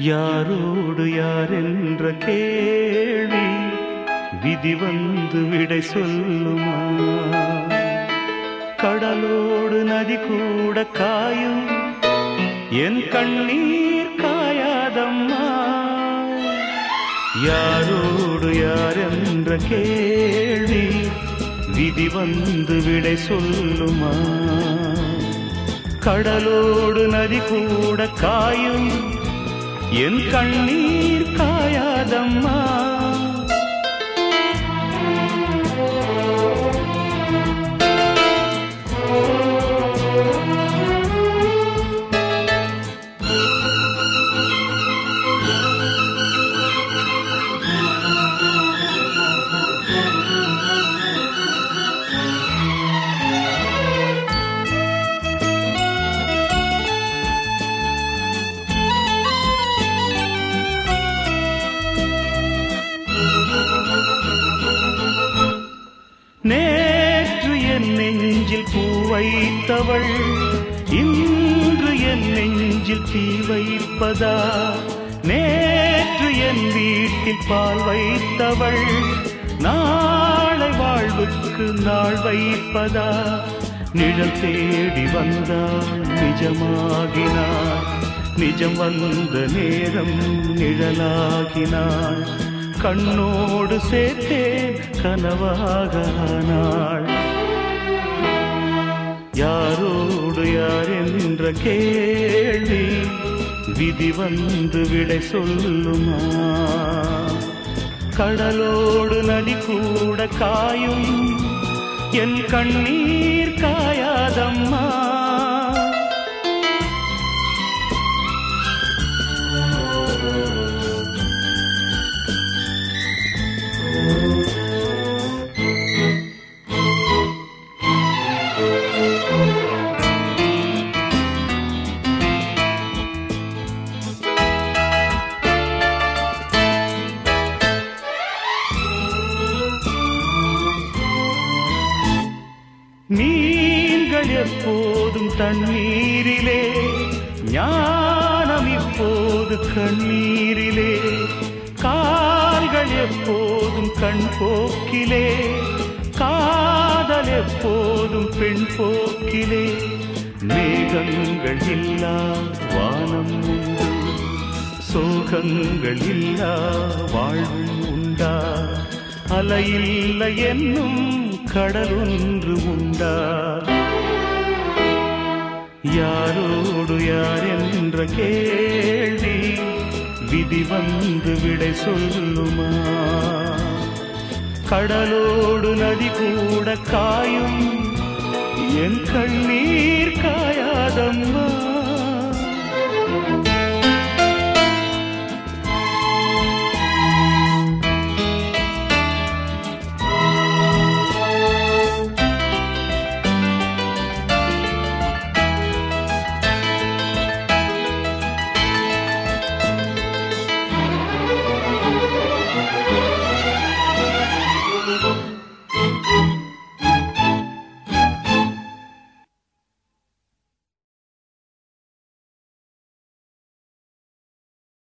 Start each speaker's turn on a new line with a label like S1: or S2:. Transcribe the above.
S1: யாரோடு யாரென்ற கேள்வி விதி வந்து விடை சொல்லுமா? கடலோடு நதி கூட காயும் என் கண்ணீர் காயாதம்மா. யாரோடு யாரென்ற கேள்வி விதி வந்து விடை சொல்லுமா? கடலோடு நதி கூட காயும் என் கண்ணீர் காயாதம்மா. நேற்று என் நெஞ்சில் பூ வைத்தவள் இன்று என் நெஞ்சில் தீ வைப்பதா? நேற்று என் வீட்டில் பால் வைத்தவள் நாளை வாழ்வுக்கு நாள் வைப்பதா? நிழல் தேடி வந்தாள் நிஜமாகினாள், நிஜம் வந்த நேரம் நிழலாகினாள். கண்ணோடு சேர்த்தேன் கனவாகானாள். யாரோடு யார் என்ற கேள்வி விதி வந்து விடை சொல்லுமா? கடலோடு நதி கூட காயும் என் கண்ணீர் காயாதம்மா. நீங்கள் எப்போதும் தண்ணீரிலே, ஞானம் இப்போது கண்ணீரிலே. கால்கள் எப்போதும் கண் போக்கிலே, காதல் எப்போதும் பெண் போக்கிலே. மேகங்கள் இல்லா வானம் உண்டு, சோகங்கள் இல்லா வாழ்வும் உண்டா? அலையில்லை என்னும் கடலொன்று உண்டா? யாரோடு யார் என்ற கேள்வி விதி வந்து விடை சொல்லுமா? கடலோடு நதி கூட காயும் என் கண்ணீர் காயாதம்மா.